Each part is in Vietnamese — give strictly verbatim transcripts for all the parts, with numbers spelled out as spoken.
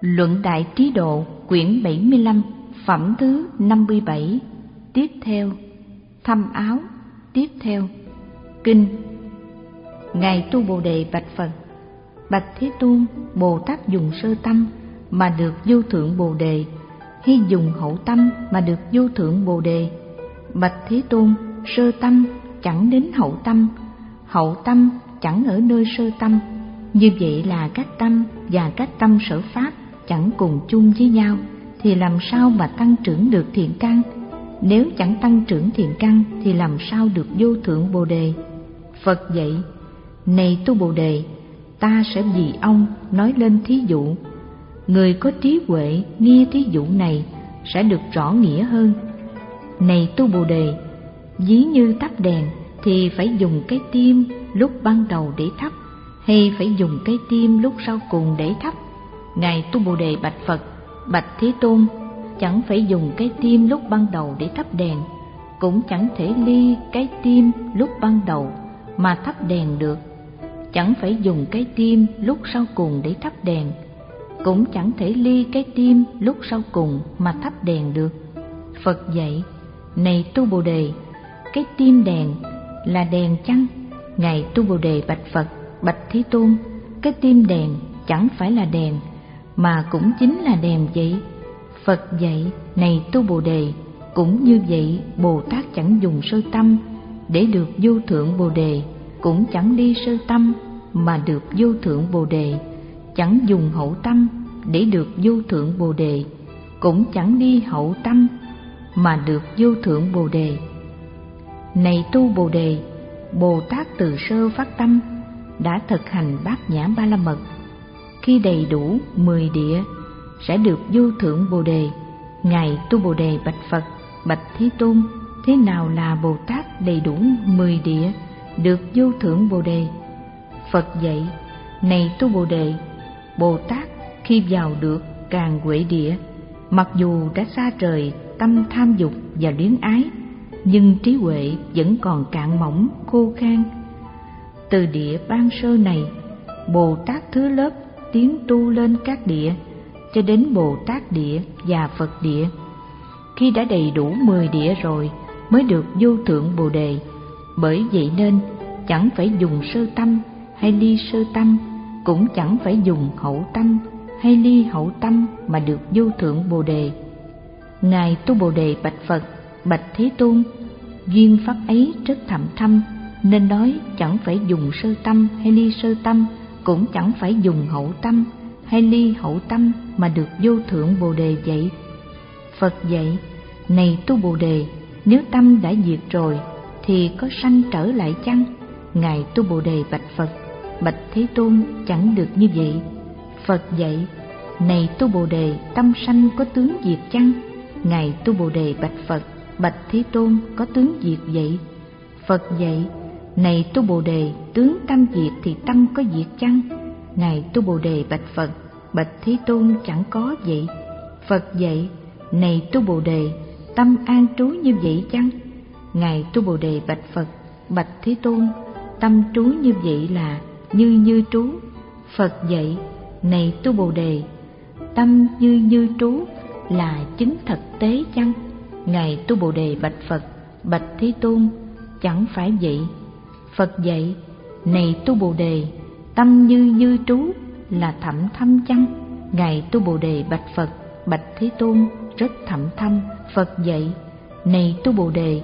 Luận Đại Trí Độ, quyển bảy mươi lăm, phẩm thứ năm mươi bảy. Tiếp theo, thâm áo. Tiếp theo, kinh. Ngài Tu Bồ Đề bạch Phật: Bạch Thế Tôn, Bồ Tát dùng sơ tâm mà được vô thượng Bồ Đề, hay dùng hậu tâm mà được vô thượng Bồ Đề? Bạch Thế Tôn, sơ tâm chẳng đến hậu tâm, hậu tâm chẳng ở nơi sơ tâm. Như vậy là các tâm và các tâm sở pháp chẳng cùng chung với nhau, thì làm sao mà tăng trưởng được thiện căn? Nếu chẳng tăng trưởng thiện căn thì làm sao được vô thượng Bồ Đề? Phật dạy: Này Tu Bồ Đề, ta sẽ vì ông nói lên thí dụ. Người có trí huệ nghe thí dụ này sẽ được rõ nghĩa hơn. Này Tu Bồ Đề, ví như thắp đèn thì phải dùng cái tim lúc ban đầu để thắp, hay phải dùng cái tim lúc sau cùng để thắp? Ngài Tu Bồ Đề bạch Phật: Bạch Thế Tôn, chẳng phải dùng cái tim lúc ban đầu để thắp đèn, cũng chẳng thể ly cái tim lúc ban đầu mà thắp đèn được. Chẳng phải dùng cái tim lúc sau cùng để thắp đèn, cũng chẳng thể ly cái tim lúc sau cùng mà thắp đèn được. Phật dạy: Này Tu Bồ Đề, cái tim đèn là đèn chăng? Ngài Tu Bồ Đề bạch Phật: Bạch Thế Tôn, cái tim đèn chẳng phải là đèn, mà cũng chính là đèn vậy. Phật dạy: Này Tu Bồ Đề, cũng như vậy, Bồ Tát chẳng dùng sơ tâm để được vô thượng Bồ Đề, cũng chẳng ly sơ tâm mà được vô thượng Bồ Đề, chẳng dùng hậu tâm để được vô thượng Bồ Đề, cũng chẳng ly hậu tâm mà được vô thượng Bồ Đề. Này Tu Bồ Đề, Bồ Tát từ sơ phát tâm đã thực hành bát nhã ba la mật, khi đầy đủ mười địa sẽ được vô thượng Bồ Đề. Ngài Tu Bồ Đề bạch Phật: Bạch Thế Tôn, thế nào là Bồ Tát đầy đủ mười địa được vô thượng Bồ Đề? Phật dạy: Này Tu Bồ Đề, Bồ Tát khi vào được Càn Huệ Địa, mặc dù đã xa rời tâm tham dục và luyến ái, nhưng trí huệ vẫn còn cạn mỏng khô khan. Từ địa ban sơ này, Bồ Tát thứ lớp tiến tu lên các địa cho đến Bồ Tát địa và Phật địa. Khi đã đầy đủ mười địa rồi mới được vô thượng Bồ Đề. Bởi vậy nên chẳng phải dùng sơ tâm hay ly sơ tâm, cũng chẳng phải dùng hậu tâm hay ly hậu tâm mà được vô thượng Bồ Đề. Ngài Tu Bồ Đề bạch Phật: Bạch Thế Tôn, duyên pháp ấy rất thẳm thâm, nên nói chẳng phải dùng sơ tâm hay ly sơ tâm, cũng chẳng phải dùng hậu tâm hay ly hậu tâm mà được vô thượng Bồ Đề vậy. Phật dạy: Này Tu Bồ Đề, nếu tâm đã diệt rồi thì có sanh trở lại chăng? Ngài Tu Bồ Đề bạch Phật: Bạch Thế Tôn, chẳng được như vậy. Phật dạy: Này Tu Bồ Đề, tâm sanh có tướng diệt chăng? Ngài Tu Bồ Đề bạch Phật: Bạch Thế Tôn, có tướng diệt vậy. Phật dạy: Này Tu Bồ Đề, tướng tâm diệt thì tâm có diệt chăng? Ngài Tu Bồ Đề bạch Phật: Bạch Thế Tôn, chẳng có vậy. Phật dạy: Này Tu Bồ Đề, tâm an trú như vậy chăng? Ngài Tu Bồ Đề bạch Phật: Bạch Thế Tôn, tâm trú như vậy là như như trú. Phật dạy: Này Tu Bồ Đề, tâm như như trú là chứng thực tế chăng? Ngài Tu Bồ Đề bạch Phật: Bạch Thế Tôn, chẳng phải vậy. Phật dạy: Này Tu Bồ Đề, tâm như như trú là thẳm thâm chăng? Ngài Tu Bồ Đề bạch Phật: Bạch Thế Tôn, rất thẳm thâm. Phật dạy: Này Tu Bồ Đề,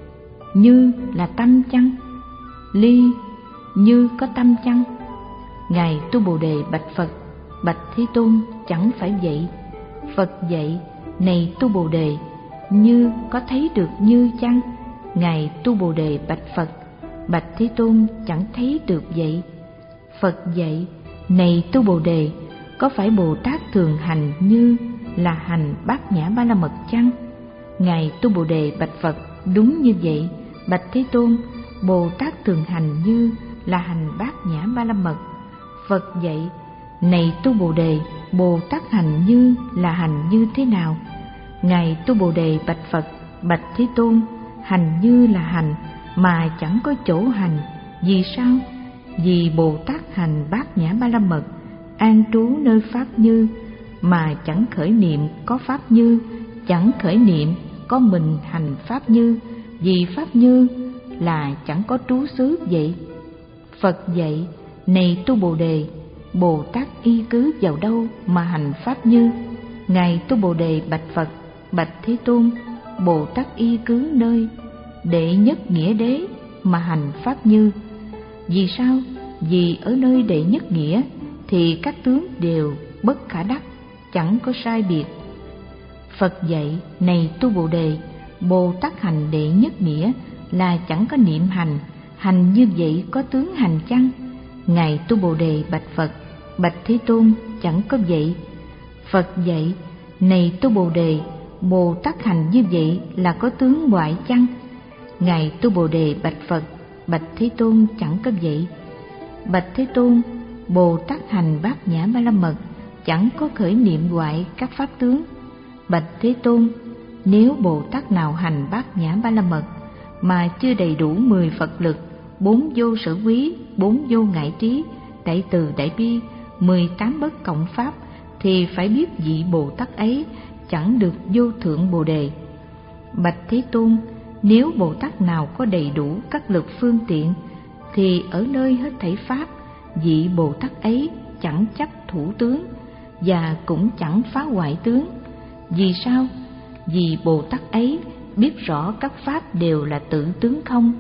như là tâm chăng? Ly như có tâm chăng? Ngài Tu Bồ Đề bạch Phật: Bạch Thế Tôn, chẳng phải vậy. Phật dạy: Này Tu Bồ Đề, như có thấy được như chăng? Ngài Tu Bồ Đề bạch Phật: Bạch Thế Tôn, chẳng thấy được vậy. Phật dạy: Này Tu Bồ Đề, có phải Bồ Tát thường hành như là hành bát nhã ba la mật chăng? Ngài Tu Bồ Đề bạch Phật: Đúng như vậy. Bạch Thế Tôn, Bồ Tát thường hành như là hành bát nhã ba la mật. Phật dạy: Này Tu Bồ Đề, Bồ Tát hành như là hành như thế nào? Ngài Tu Bồ Đề bạch Phật: Bạch Thế Tôn, hành như là hành mà chẳng có chỗ hành. Vì sao? Vì Bồ Tát hành bát nhã ba la mật, an trú nơi pháp như, mà chẳng khởi niệm có Pháp Như, chẳng khởi niệm có mình hành Pháp Như, vì Pháp Như là chẳng có trú xứ vậy. Phật dạy, này tu Bồ Đề, Bồ Tát y cứ vào đâu mà hành Pháp Như? Ngài tu Bồ Đề bạch Phật, bạch Thế Tôn, Bồ Tát y cứ nơi đệ nhất nghĩa đế mà hành Pháp Như. Vì sao? Vì ở nơi đệ nhất nghĩa thì các tướng đều bất khả đắc, chẳng có sai biệt. Phật dạy, này tu Bồ Đề, Bồ Tát hành đệ nhất nghĩa là chẳng có niệm hành, hành như vậy có tướng hành chăng? Ngài tu Bồ Đề bạch Phật, bạch Thế Tôn, chẳng có vậy. Phật dạy, này tu Bồ Đề, Bồ Tát hành như vậy là có tướng ngoại chăng? Ngài tu Bồ Đề bạch Phật, bạch Thế Tôn, chẳng có vậy. Bạch Thế Tôn, Bồ Tát hành Bát Nhã Ba La Mật chẳng có khởi niệm ngoại các pháp tướng. Bạch Thế Tôn, nếu Bồ Tát nào hành Bát Nhã Ba La Mật mà chưa đầy đủ mười Phật lực, bốn vô sở quý, bốn vô ngại trí, đại từ đại bi, mười tám bất cộng pháp, thì phải biết vị Bồ Tát ấy chẳng được vô thượng Bồ Đề. Bạch Thế Tôn, nếu Bồ Tát nào có đầy đủ các lực phương tiện, thì ở nơi hết thảy pháp, vị Bồ Tát ấy chẳng chấp thủ tướng và cũng chẳng phá hoại tướng. Vì sao? Vì Bồ Tát ấy biết rõ các pháp đều là tự tướng không.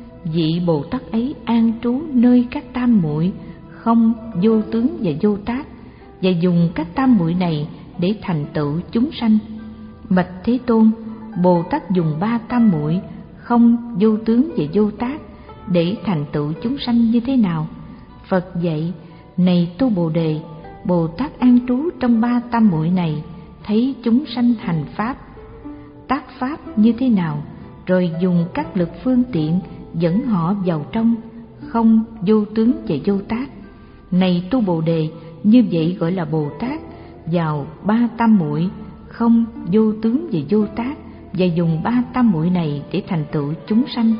Vị Bồ Tát ấy an trú nơi các tam muội không, vô tướng và vô tác, và dùng các tam muội này để thành tựu chúng sanh. Bạch Thế Tôn, Bồ Tát dùng ba tam muội không, vô tướng và vô tác để thành tựu chúng sanh như thế nào? Phật dạy, này tu Bồ Đề, Bồ Tát an trú trong ba tam muội này, thấy chúng sanh hành pháp, tác pháp như thế nào, rồi dùng các lực phương tiện dẫn họ vào trong không, vô tướng và vô tác. Này tu Bồ Đề, như vậy gọi là Bồ Tát vào ba tam muội không, vô tướng và vô tác, và dùng ba tam muội này để thành tựu chúng sanh.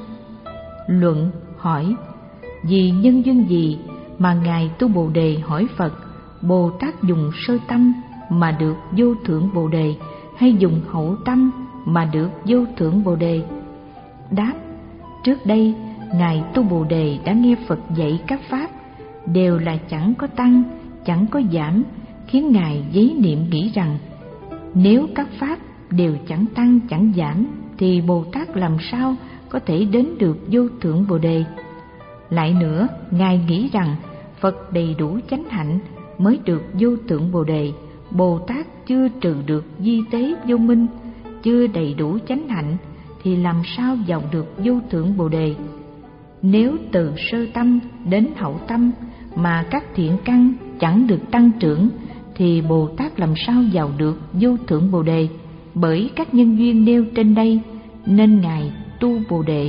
Luận hỏi, vì nhân duyên gì mà ngài tu Bồ Đề hỏi Phật, Bồ Tát dùng sơ tâm mà được vô thượng Bồ Đề, hay dùng hậu tâm mà được vô thượng Bồ Đề? Đáp, trước đây ngài tu Bồ Đề đã nghe Phật dạy các pháp đều là chẳng có tăng, chẳng có giảm, khiến ngài giấy niệm nghĩ rằng nếu các pháp đều chẳng tăng chẳng giảm thì Bồ Tát làm sao có thể đến được vô thượng Bồ Đề? Lại nữa, ngài nghĩ rằng Phật đầy đủ chánh hạnh mới được vô thượng Bồ Đề. Bồ Tát chưa trừ được di tế vô minh, chưa đầy đủ chánh hạnh thì làm sao vào được vô thượng Bồ Đề? Nếu từ sơ tâm đến hậu tâm mà các thiện căn chẳng được tăng trưởng thì Bồ Tát làm sao vào được vô thượng Bồ Đề? Bởi các nhân duyên nêu trên đây nên ngài tu Bồ Đề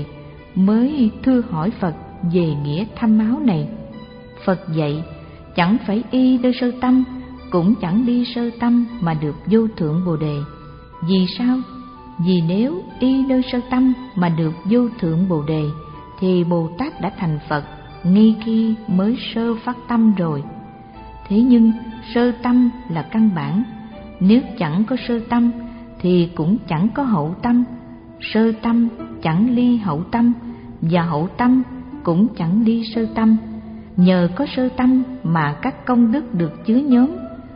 mới thưa hỏi Phật về nghĩa thâm áo này. Phật dạy, chẳng phải y nơi sơ tâm, cũng chẳng đi sơ tâm mà được vô thượng Bồ Đề. Vì sao? Vì nếu y nơi sơ tâm mà được vô thượng Bồ Đề thì Bồ Tát đã thành Phật ngay khi mới sơ phát tâm rồi. Thế nhưng sơ tâm là căn bản, nếu chẳng có sơ tâm thì cũng chẳng có hậu tâm. Sơ tâm chẳng ly hậu tâm, và hậu tâm cũng chẳng ly sơ tâm. Nhờ có sơ tâm mà các công đức được chứa nhóm,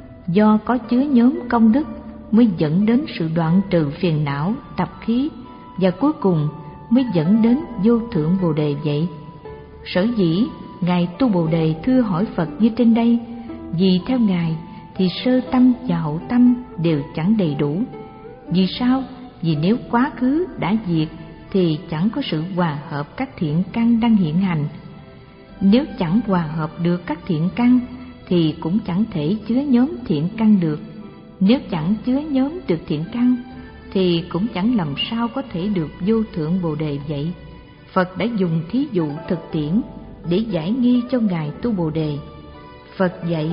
do có chứa nhóm công đức mới dẫn đến sự đoạn trừ phiền não, tập khí, và cuối cùng mới dẫn đến vô thượng Bồ Đề vậy. Sở dĩ ngài tu Bồ Đề thưa hỏi Phật như trên đây, vì theo ngài thì sơ tâm và hậu tâm đều chẳng đầy đủ. Vì sao? Vì nếu quá khứ đã diệt thì chẳng có sự hòa hợp các thiện căn đang hiện hành. Nếu chẳng hòa hợp được các thiện căn thì cũng chẳng thể chứa nhóm thiện căn được. Nếu chẳng chứa nhóm được thiện căn thì cũng chẳng làm sao có thể được vô thượng Bồ Đề vậy. Phật đã dùng thí dụ thực tiễn để giải nghi cho ngài tu Bồ Đề. Phật dạy,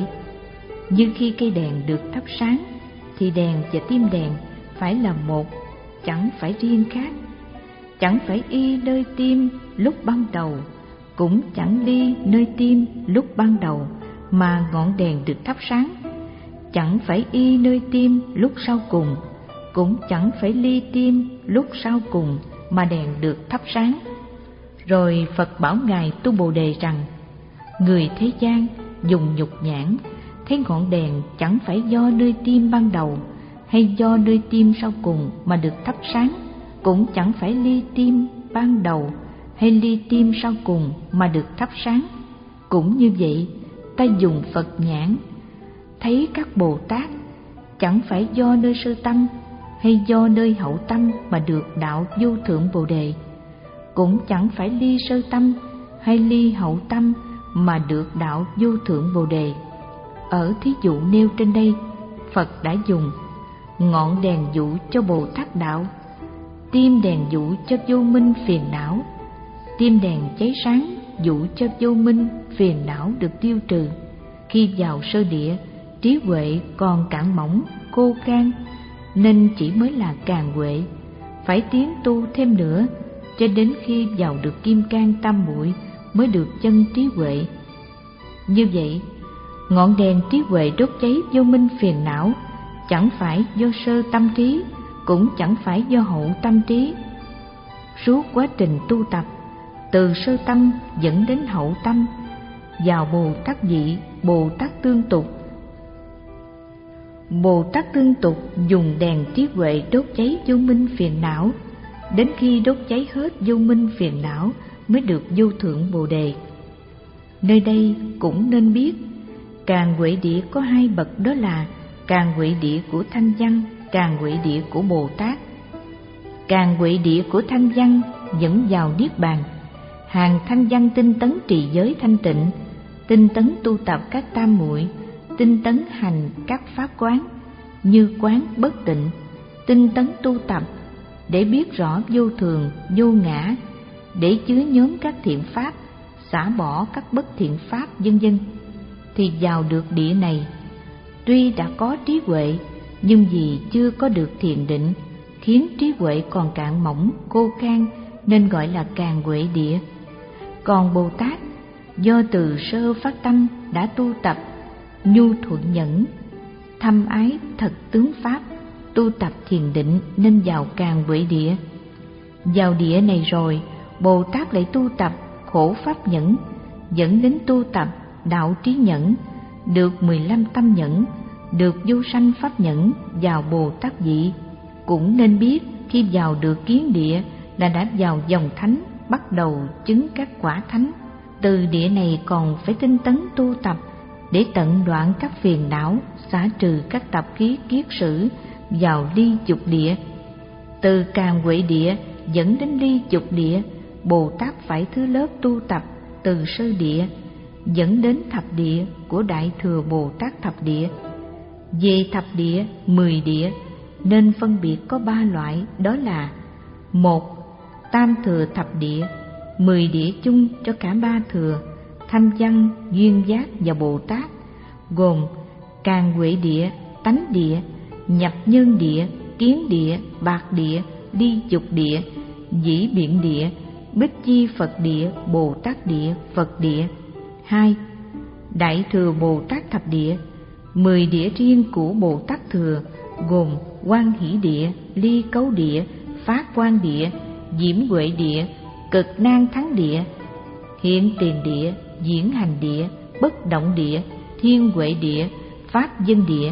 như khi cây đèn được thắp sáng thì đèn và tim đèn phải là một, chẳng phải riêng khác. Chẳng phải y nơi tim lúc ban đầu, cũng chẳng ly nơi tim lúc ban đầu mà ngọn đèn được thắp sáng. chẳng phải y nơi tim lúc sau cùng, cũng chẳng phải ly tim lúc sau cùng mà đèn được thắp sáng. Rồi Phật bảo Ngài Tu Bồ Đề rằng: người thế gian dùng nhục nhãn thấy ngọn đèn chẳng phải do nơi tim ban đầu hay do nơi tim sau cùng mà được thắp sáng, cũng chẳng phải ly tim ban đầu hay ly tim sau cùng mà được thắp sáng. Cũng như vậy, ta dùng Phật nhãn thấy các Bồ Tát chẳng phải do nơi sơ tâm hay do nơi hậu tâm mà được đạo vô thượng Bồ Đề, cũng chẳng phải ly sơ tâm hay ly hậu tâm mà được đạo vô thượng Bồ Đề. Ở thí dụ nêu trên đây, Phật đã dùng ngọn đèn dụ cho Bồ Tát đạo, tim đèn dụ cho vô minh phiền não, tim đèn cháy sáng dụ cho vô minh phiền não được tiêu trừ. Khi vào sơ địa, trí huệ còn cạn mỏng, khô khan, nên chỉ mới là càng huệ, phải tiến tu thêm nữa, cho đến khi vào được kim cang tam muội mới được chân trí huệ. Như vậy, ngọn đèn trí huệ đốt cháy vô minh phiền não chẳng phải do sơ tâm trí, cũng chẳng phải do hậu tâm trí. Suốt quá trình tu tập, từ sơ tâm dẫn đến hậu tâm, vào Bồ Tát vị, Bồ Tát tương tục. Bồ Tát tương tục dùng đèn trí huệ đốt cháy vô minh phiền não, đến khi đốt cháy hết vô minh phiền não mới được vô thượng Bồ Đề. Nơi đây cũng nên biết, càng huệ địa có hai bậc, đó là càng huệ địa của thanh văn, càng huệ địa của Bồ Tát. Càng huệ địa của thanh văn dẫn vào niết bàn, hàng thanh văn tinh tấn trì giới thanh tịnh, tinh tấn tu tập các tam muội, tinh tấn hành các pháp quán như quán bất tịnh, tinh tấn tu tập để biết rõ vô thường, vô ngã, để chứa nhóm các thiện pháp, xả bỏ các bất thiện pháp, vân vân, thì vào được địa này. Tuy đã có trí huệ, nhưng vì chưa có được thiền định, khiến trí huệ còn cạn mỏng, khô khan, nên gọi là càng huệ địa. Còn Bồ Tát do từ sơ phát tâm đã tu tập nhu thuận nhẫn, thâm ái thật tướng pháp, tu tập thiền định nên vào càng huệ địa. Vào địa này rồi, Bồ Tát lại tu tập khổ pháp nhẫn, dẫn đến tu tập đạo trí nhẫn, được mười lăm tâm nhẫn, được vô sanh pháp nhẫn, vào Bồ Tát vị. Cũng nên biết, khi vào được kiến địa là đã vào dòng thánh, bắt đầu chứng các quả thánh. Từ địa này còn phải tinh tấn tu tập để tận đoạn các phiền não, xả trừ các tập khí kiết sử, vào ly dục địa. Từ càng huệ địa dẫn đến ly dục địa, Bồ Tát phải thứ lớp tu tập từ sơ địa dẫn đến thập địa của Đại Thừa Bồ Tát thập địa. Về thập địa, mười địa nên phân biệt có ba loại, đó là: một, tam thừa thập địa, mười địa chung cho cả ba thừa, thanh văn, duyên giác và Bồ Tát, gồm càng huệ địa, tánh địa, nhập nhân địa, kiến địa, bạc địa, ly dục địa, dĩ biện địa, bích chi Phật địa, Bồ Tát địa, Phật địa. Hai, Đại Thừa Bồ Tát thập địa, mười địa riêng của Bồ Tát thừa, gồm Quan Hỷ địa, Ly Cấu địa, Phát Quan địa, Diễm Huệ địa, Cực Nan Thắng địa, Hiện Tiền địa, Diễn Hành địa, Bất Động địa, Thiên Huệ địa, Pháp Dân địa.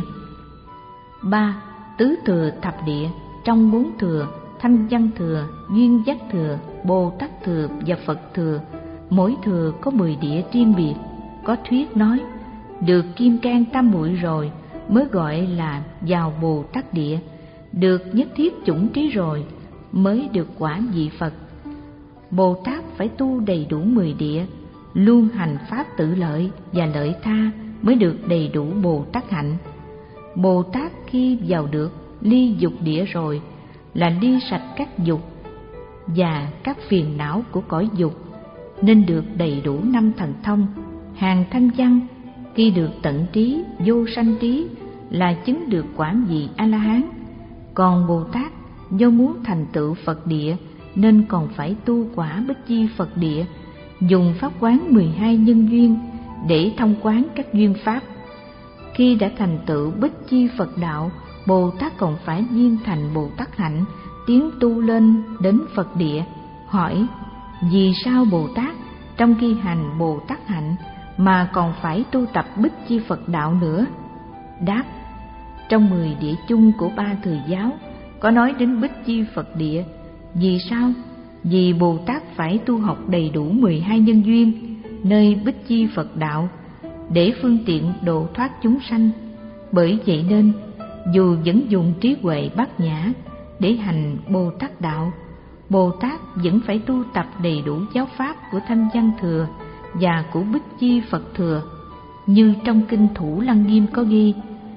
Ba, Tứ thừa thập địa, trong bốn thừa, thanh văn thừa, duyên giác thừa, Bồ Tát thừa và Phật thừa, mỗi thừa có mười địa riêng biệt. Có thuyết nói, được kim cang tam muội rồi mới gọi là vào Bồ Tát địa, được nhất thiết chủng trí rồi mới được quả vị Phật. Bồ Tát phải tu đầy đủ mười địa, luôn hành pháp tự lợi và lợi tha mới được đầy đủ Bồ Tát hạnh. Bồ Tát khi vào được ly dục địa rồi là ly sạch các dục và các phiền não của cõi dục, nên được đầy đủ năm thần thông. Hàng thanh văn khi được tận trí, vô sanh trí là chứng được quả vị A-la-hán. Còn Bồ Tát do muốn thành tựu Phật địa nên còn phải tu quả bích chi Phật địa, dùng pháp quán mười hai nhân duyên để thông quán các duyên pháp. Khi đã thành tựu Bích Chi Phật đạo, Bồ Tát còn phải viên thành Bồ Tát hạnh, tiến tu lên đến Phật địa. Hỏi: vì sao Bồ Tát trong khi hành Bồ Tát hạnh mà còn phải tu tập Bích Chi Phật đạo nữa? Đáp: trong mười địa chung của ba thừa giáo có nói đến Bích Chi Phật địa. Vì sao? Vì Bồ Tát phải tu học đầy đủ mười hai nhân duyên nơi Bích Chi Phật đạo để phương tiện độ thoát chúng sanh. Bởi vậy nên dù vẫn dùng trí huệ bát nhã để hành Bồ Tát đạo, Bồ Tát vẫn phải tu tập đầy đủ giáo pháp của Thanh Văn Thừa và của Bích Chi Phật Thừa. Như trong kinh Thủ Lăng Nghiêm có ghi: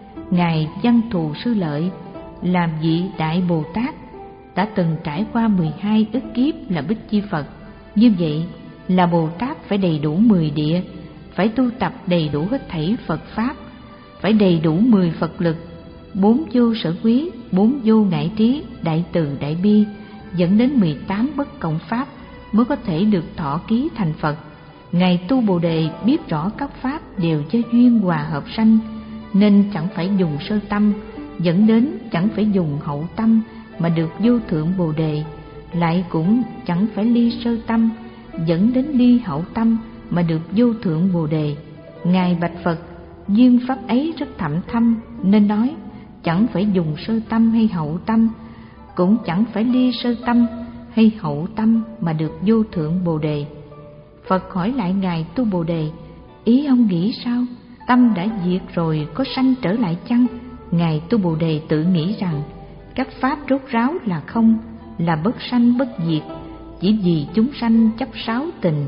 Ngài Văn Thù Sư Lợi làm vị Đại Bồ Tát đã từng trải qua mười hai ức kiếp là Bích Chi Phật. Như vậy là Bồ Tát phải đầy đủ mười địa, phải tu tập đầy đủ hết thảy Phật Pháp, phải đầy đủ mười Phật lực, bốn vô sở quý, bốn vô ngại trí, đại từ đại bi, dẫn đến mười tám bất cộng Pháp mới có thể được thọ ký thành Phật. Ngài tu Bồ Đề biết rõ các Pháp đều do duyên hòa hợp sanh, nên chẳng phải dùng sơ tâm, dẫn đến chẳng phải dùng hậu tâm mà được vô thượng Bồ Đề, lại cũng chẳng phải ly sơ tâm, dẫn đến ly hậu tâm mà được vô thượng Bồ Đề. Ngài bạch Phật: duyên pháp ấy rất thẳm thâm, nên nói chẳng phải dùng sơ tâm hay hậu tâm, cũng chẳng phải ly sơ tâm hay hậu tâm mà được vô thượng Bồ Đề. Phật hỏi lại Ngài tu Bồ Đề: ý ông nghĩ sao? Tâm đã diệt rồi có sanh trở lại chăng? Ngài tu Bồ Đề tự nghĩ rằng các pháp rốt ráo là không, là bất sanh bất diệt, chỉ vì chúng sanh chấp sáu tình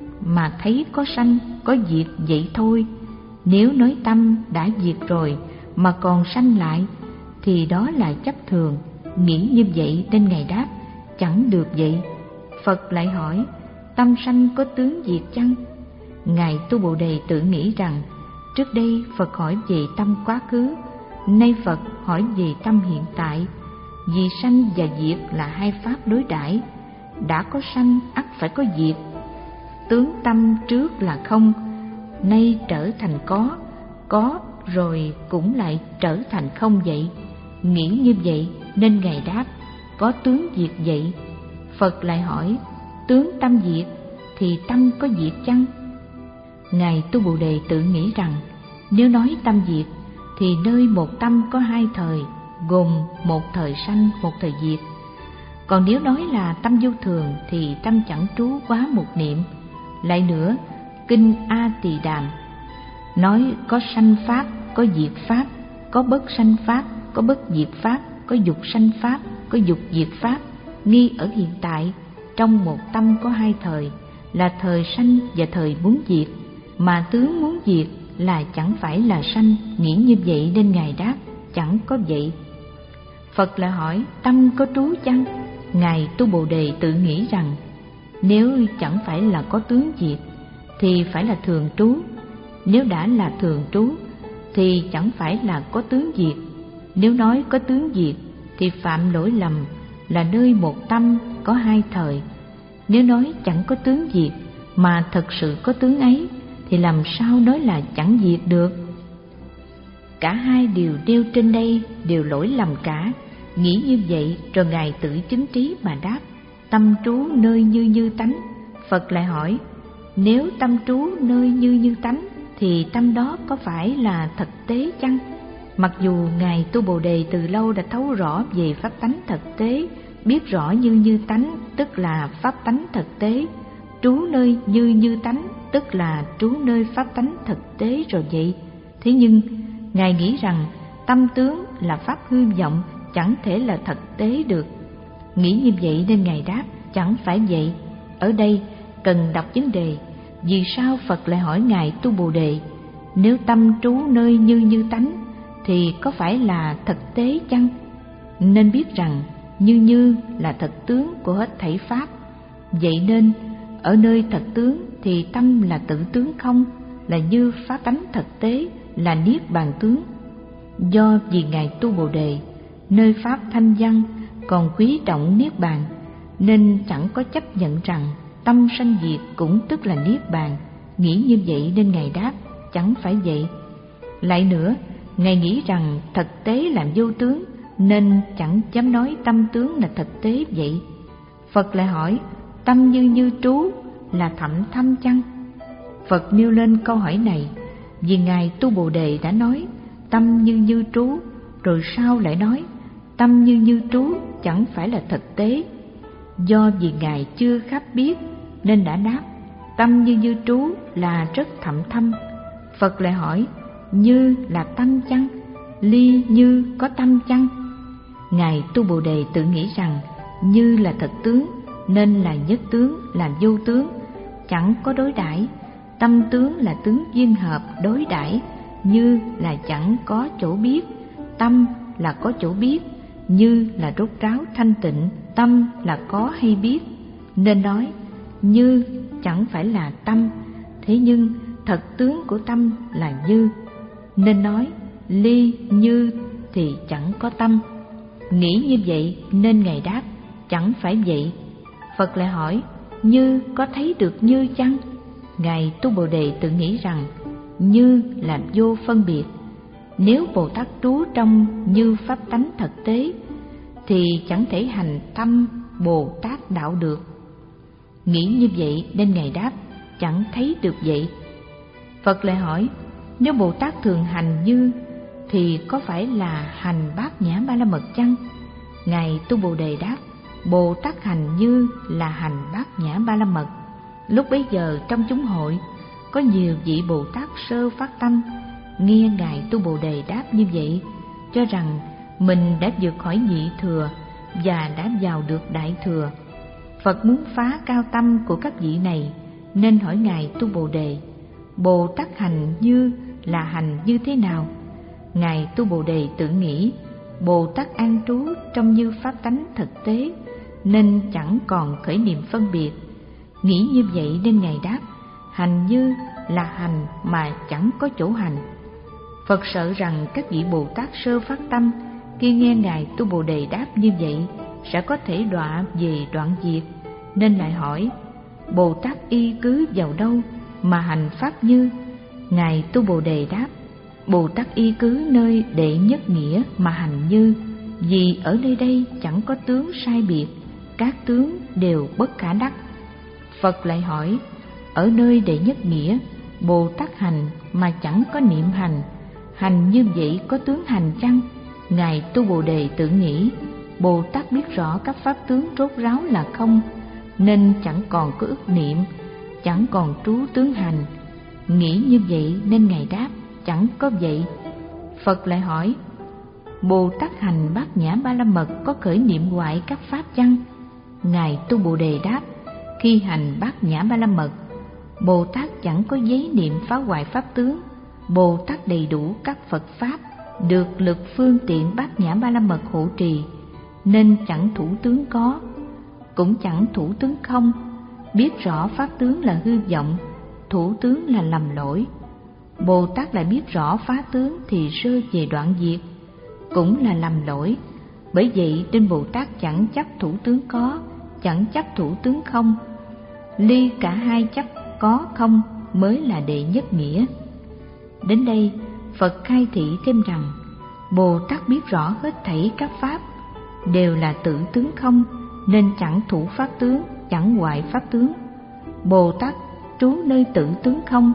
mà thấy có sanh có diệt vậy thôi. Nếu nói tâm đã diệt rồi mà còn sanh lại thì đó là chấp thường. Nghĩ như vậy nên Ngài đáp: chẳng được vậy. Phật lại hỏi: tâm sanh có tướng diệt chăng? Ngài tu Bồ Đề tự nghĩ rằng trước đây Phật hỏi về tâm quá khứ, nay Phật hỏi về tâm hiện tại. Vì sanh và diệt là hai pháp đối đãi, đã có sanh ắt phải có diệt. Tướng tâm trước là không, nay trở thành có, có rồi cũng lại trở thành không vậy. Nghĩ như vậy nên Ngài đáp: có tướng diệt vậy. Phật lại hỏi: tướng tâm diệt thì tâm có diệt chăng? Ngài tu Bồ Đề tự nghĩ rằng nếu nói tâm diệt thì nơi một tâm có hai thời, gồm một thời sanh một thời diệt. Còn nếu nói là tâm vô thường thì tâm chẳng trú quá một niệm. Lại nữa, kinh A Tỳ Đàm nói có sanh pháp, có diệt pháp, có bất sanh pháp, có bất diệt pháp, có dục sanh pháp, có dục diệt pháp, nghi ở hiện tại. Trong một tâm có hai thời, là thời sanh và thời muốn diệt, mà tướng muốn diệt là chẳng phải là sanh. Nghĩ như vậy nên Ngài đáp: chẳng có vậy. Phật lại hỏi: tâm có trú chăng? Ngài tu Bồ Đề tự nghĩ rằng nếu chẳng phải là có tướng diệt thì phải là thường trú. Nếu đã là thường trú thì chẳng phải là có tướng diệt. Nếu nói có tướng diệt thì phạm lỗi lầm là nơi một tâm có hai thời. Nếu nói chẳng có tướng diệt mà thật sự có tướng ấy thì làm sao nói là chẳng diệt được? Cả hai điều nêu trên đây đều lỗi lầm cả. Nghĩ như vậy rồi Ngài tự chứng trí mà đáp: tâm trú nơi như như tánh. Phật lại hỏi: nếu tâm trú nơi như như tánh thì tâm đó có phải là thực tế chăng? Mặc dù Ngài tu Bồ Đề từ lâu đã thấu rõ về pháp tánh thực tế, biết rõ như như tánh tức là pháp tánh thực tế, trú nơi như như tánh tức là trú nơi pháp tánh thực tế rồi vậy. Thế nhưng Ngài nghĩ rằng tâm tướng là pháp hư vọng, chẳng thể là thực tế được. Nghĩ như vậy nên Ngài đáp: chẳng phải vậy. Ở đây cần đọc vấn đề vì sao Phật lại hỏi Ngài tu Bồ Đề: nếu tâm trú nơi như như tánh thì có phải là thực tế chăng? Nên biết rằng như như là thật tướng của hết thảy pháp. Vậy nên ở nơi thật tướng thì tâm là tự tướng không, là như pháp tánh thực tế, là niết bàn tướng. Do vì Ngài tu Bồ Đề nơi pháp thanh văn còn quý trọng niết bàn, nên chẳng có chấp nhận rằng tâm sanh diệt cũng tức là niết bàn. Nghĩ như vậy nên Ngài đáp: chẳng phải vậy. Lại nữa, Ngài nghĩ rằng thực tế làm vô tướng, nên chẳng dám nói tâm tướng là thực tế vậy. Phật lại hỏi, tâm như như trú là thậm thâm chăng? Phật nêu lên câu hỏi này vì Ngài Tu Bồ Đề đã nói tâm như như trú, rồi sau lại nói tâm như như trú chẳng phải là thực tế. Do vì Ngài chưa khắp biết nên đã đáp tâm như như trú là rất thậm thâm. Phật lại hỏi, như là tâm chăng? Ly như có tâm chăng? Ngài Tu Bồ Đề tự nghĩ rằng như là thật tướng, nên là nhất tướng, là vô tướng, chẳng có đối đãi. Tâm tướng là tướng duyên hợp đối đãi, như là chẳng có chỗ biết, tâm là có chỗ biết, như là rốt ráo thanh tịnh, tâm là có hay biết. Nên nói như chẳng phải là tâm, thế nhưng thật tướng của tâm là như. Nên nói ly như thì chẳng có tâm. Nghĩ như vậy nên Ngài đáp chẳng phải vậy. Phật lại hỏi, như có thấy được như chăng? Ngài Tu Bồ Đề tự nghĩ rằng như là vô phân biệt. Nếu Bồ Tát trú trong như pháp tánh thực tế thì chẳng thể hành tâm Bồ Tát đạo được. Nghĩ như vậy nên Ngài đáp chẳng thấy được vậy. Phật lại hỏi, nếu Bồ Tát thường hành như thì có phải là hành bát nhã ba la mật chăng? Ngài Tu Bồ Đề đáp, Bồ Tát hành như là hành bát nhã ba la mật. Lúc bấy giờ trong chúng hội có nhiều vị Bồ Tát sơ phát tâm, nghe Ngài Tu Bồ Đề đáp như vậy, cho rằng mình đã vượt khỏi nhị thừa và đã vào được đại thừa. Phật muốn phá cao tâm của các vị này nên hỏi Ngài Tu Bồ Đề, Bồ Tát hành như là hành như thế nào? Ngài Tu Bồ Đề tự nghĩ, Bồ Tát an trú trong như pháp tánh thực tế nên chẳng còn khởi niệm phân biệt. Nghĩ như vậy nên Ngài đáp, hành như là hành mà chẳng có chỗ hành. Phật sợ rằng các vị Bồ Tát sơ phát tâm khi nghe Ngài Tu Bồ Đề đáp như vậy sẽ có thể đọa về đoạn diệt, nên lại hỏi, Bồ Tát y cứ vào đâu mà hành pháp như? Ngài Tu Bồ Đề đáp, Bồ Tát y cứ nơi đệ nhất nghĩa mà hành như, vì ở nơi đây chẳng có tướng sai biệt, các tướng đều bất khả đắc. Phật lại hỏi, ở nơi đệ nhất nghĩa Bồ Tát hành mà chẳng có niệm hành, hành như vậy có tướng hành chăng? Ngài Tu Bồ Đề tự nghĩ, Bồ Tát biết rõ các pháp tướng rốt ráo là không, nên chẳng còn có ức niệm, chẳng còn trú tướng hành. Nghĩ như vậy nên Ngài đáp chẳng có vậy. Phật lại hỏi, Bồ Tát hành bát nhã ba la mật có khởi niệm hoại các pháp chăng? Ngài Tu Bồ Đề đáp, khi hành bát nhã ba la mật, Bồ Tát chẳng có giấy niệm phá hoại pháp tướng. Bồ Tát đầy đủ các Phật pháp, được lực phương tiện bát nhã ba la mật hộ trì, nên chẳng thủ tướng có, cũng chẳng thủ tướng không. Biết rõ pháp tướng là hư vọng, thủ tướng là lầm lỗi. Bồ Tát lại biết rõ phá tướng thì rơi về đoạn diệt, cũng là lầm lỗi. Bởi vậy nên Bồ Tát chẳng chấp thủ tướng có, chẳng chấp thủ tướng không. Ly cả hai chấp có không mới là đệ nhất nghĩa. Đến đây Phật khai thị thêm rằng, Bồ Tát biết rõ hết thảy các pháp đều là tự tướng không, nên chẳng thủ pháp tướng, chẳng hoại pháp tướng. Bồ Tát trú nơi tự tướng không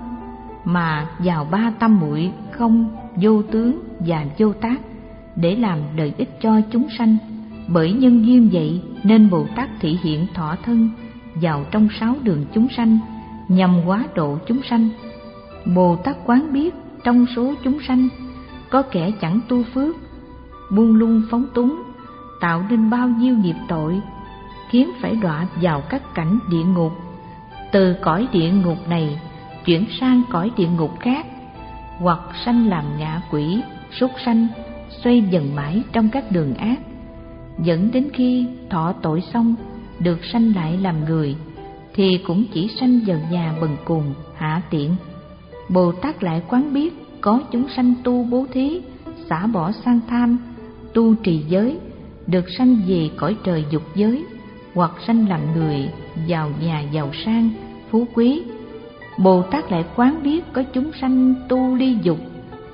mà vào ba tâm muội không, vô tướng và vô tác, để làm lợi ích cho chúng sanh. Bởi nhân duyên vậy nên Bồ Tát thị hiện thọ thân vào trong sáu đường chúng sanh, nhằm hóa độ chúng sanh. Bồ Tát quán biết trong số chúng sanh có kẻ chẳng tu phước, buông lung phóng túng, tạo nên bao nhiêu nghiệp tội, khiến phải đọa vào các cảnh địa ngục. Từ cõi địa ngục này chuyển sang cõi địa ngục khác, hoặc sanh làm ngạ quỷ, súc sanh, xoay dần mãi trong các đường ác, dẫn đến khi thọ tội xong được sanh lại làm người, thì cũng chỉ sanh vào nhà bần cùng hạ tiện. Bồ Tát lại quán biết có chúng sanh tu bố thí, xả bỏ sang tham, tu trì giới, được sanh về cõi trời dục giới, hoặc sanh làm người vào nhà giàu sang, phú quý. Bồ Tát lại quán biết có chúng sanh tu ly dục,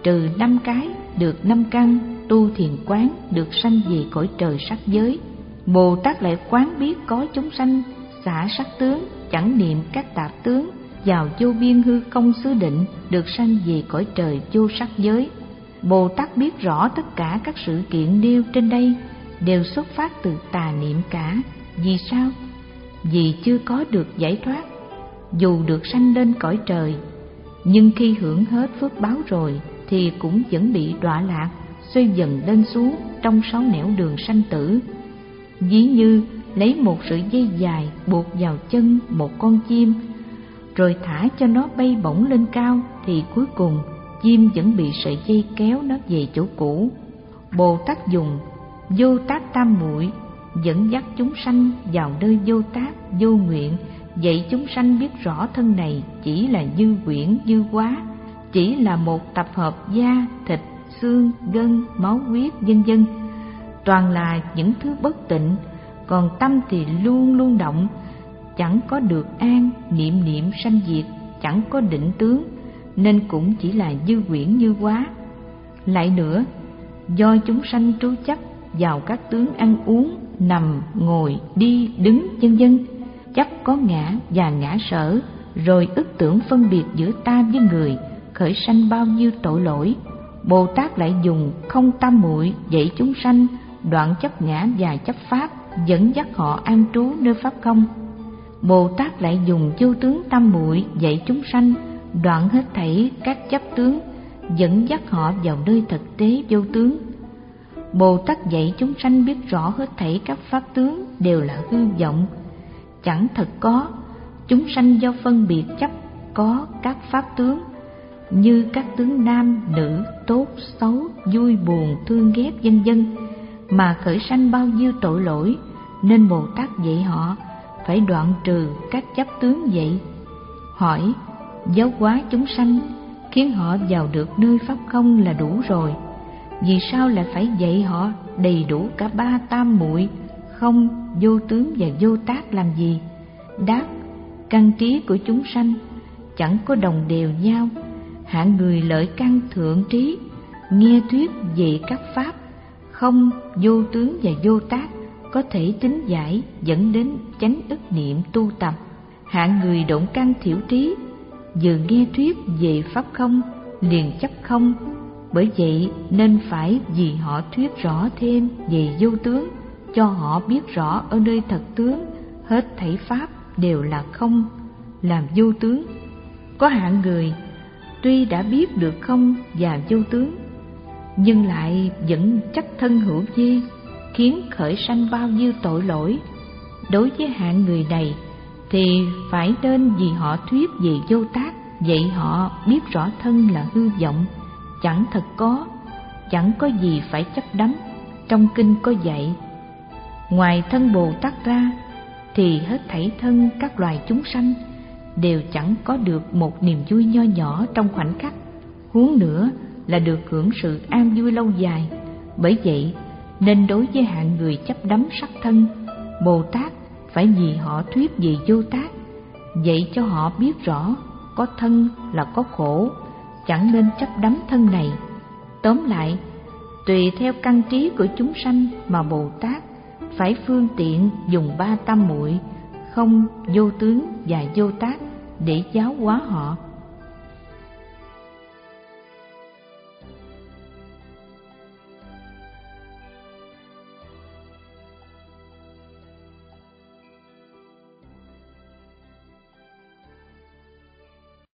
trừ năm cái được năm căn, tu thiền quán được sanh về cõi trời sắc giới. Bồ Tát lại quán biết có chúng sanh xả sắc tướng, chẳng niệm các tạp tướng, vào vô biên hư không xứ định được sanh về cõi trời vô sắc giới. Bồ Tát biết rõ tất cả các sự kiện nêu trên đây đều xuất phát từ tà niệm cả. Vì sao? Vì chưa có được giải thoát. Dù được sanh lên cõi trời, nhưng khi hưởng hết phước báo rồi thì cũng vẫn bị đọa lạc, xoay dần lên xuống trong sáu nẻo đường sanh tử. Ví như lấy một sợi dây dài buộc vào chân một con chim, rồi thả cho nó bay bổng lên cao, thì cuối cùng chim vẫn bị sợi dây kéo nó về chỗ cũ. Bồ Tát dùng vô tác tam muội dẫn dắt chúng sanh vào nơi vô tác vô nguyện, dạy chúng sanh biết rõ thân này chỉ là dư quyển dư hóa, chỉ là một tập hợp da, thịt, xương, gân, máu huyết vân vân, toàn là những thứ bất tịnh, còn tâm thì luôn luôn động, chẳng có được an, niệm niệm sanh diệt, chẳng có định tướng, nên cũng chỉ là dư quyển dư hóa. Lại nữa, do chúng sanh trú chấp vào các tướng ăn uống, nằm, ngồi, đi, đứng, vân vân, chấp có ngã và ngã sở, rồi ức tưởng phân biệt giữa ta với người, khởi sanh bao nhiêu tội lỗi. Bồ Tát lại dùng không tam muội dạy chúng sanh đoạn chấp ngã và chấp pháp, dẫn dắt họ an trú nơi pháp không. Bồ Tát lại dùng vô tướng tam muội dạy chúng sanh đoạn hết thảy các chấp tướng, dẫn dắt họ vào nơi thực tế vô tướng. Bồ Tát dạy chúng sanh biết rõ hết thảy các pháp tướng đều là hư vọng, chẳng thật có. Chúng sanh do phân biệt chấp có các pháp tướng, như các tướng nam, nữ, tốt, xấu, vui, buồn, thương, ghét, vân vân, mà khởi sanh bao nhiêu tội lỗi, nên Bồ Tát dạy họ phải đoạn trừ các chấp tướng vậy. Hỏi: giáo hóa chúng sanh, khiến họ vào được nơi pháp không là đủ rồi, vì sao lại phải dạy họ đầy đủ cả ba tam muội không, vô tướng và vô tác làm gì? Đáp: căn trí của chúng sanh chẳng có đồng đều nhau. Hạng người lợi căn thượng trí, nghe thuyết về các pháp không, vô tướng và vô tác, có thể tính giải, dẫn đến chánh ức niệm tu tập. Hạng người động căn thiểu trí, vừa nghe thuyết về pháp không liền chấp không. Bởi vậy nên phải vì họ thuyết rõ thêm về vô tướng, cho họ biết rõ ở nơi thật tướng hết thảy pháp đều là không, làm vô tướng. Có hạng người tuy đã biết được không và vô tướng, nhưng lại vẫn chấp thân hữu vi, khiến khởi sanh bao nhiêu tội lỗi. Đối với hạng người này thì phải nên vì họ thuyết về vô tác, dạy họ biết rõ thân là hư vọng, chẳng thật có, chẳng có gì phải chấp đắm. Trong kinh có dạy: ngoài thân Bồ Tát ra thì hết thảy thân các loài chúng sanh đều chẳng có được một niềm vui nho nhỏ trong khoảnh khắc, huống nữa là được hưởng sự an vui lâu dài. Bởi vậy nên đối với hạng người chấp đắm sắc thân, Bồ Tát phải vì họ thuyết về vô tác, dạy cho họ biết rõ có thân là có khổ, chẳng nên chấp đắm thân này. Tóm lại, tùy theo căn trí của chúng sanh mà Bồ Tát phải phương tiện dùng ba tam muội không, vô tướng và vô tác để giáo hóa họ.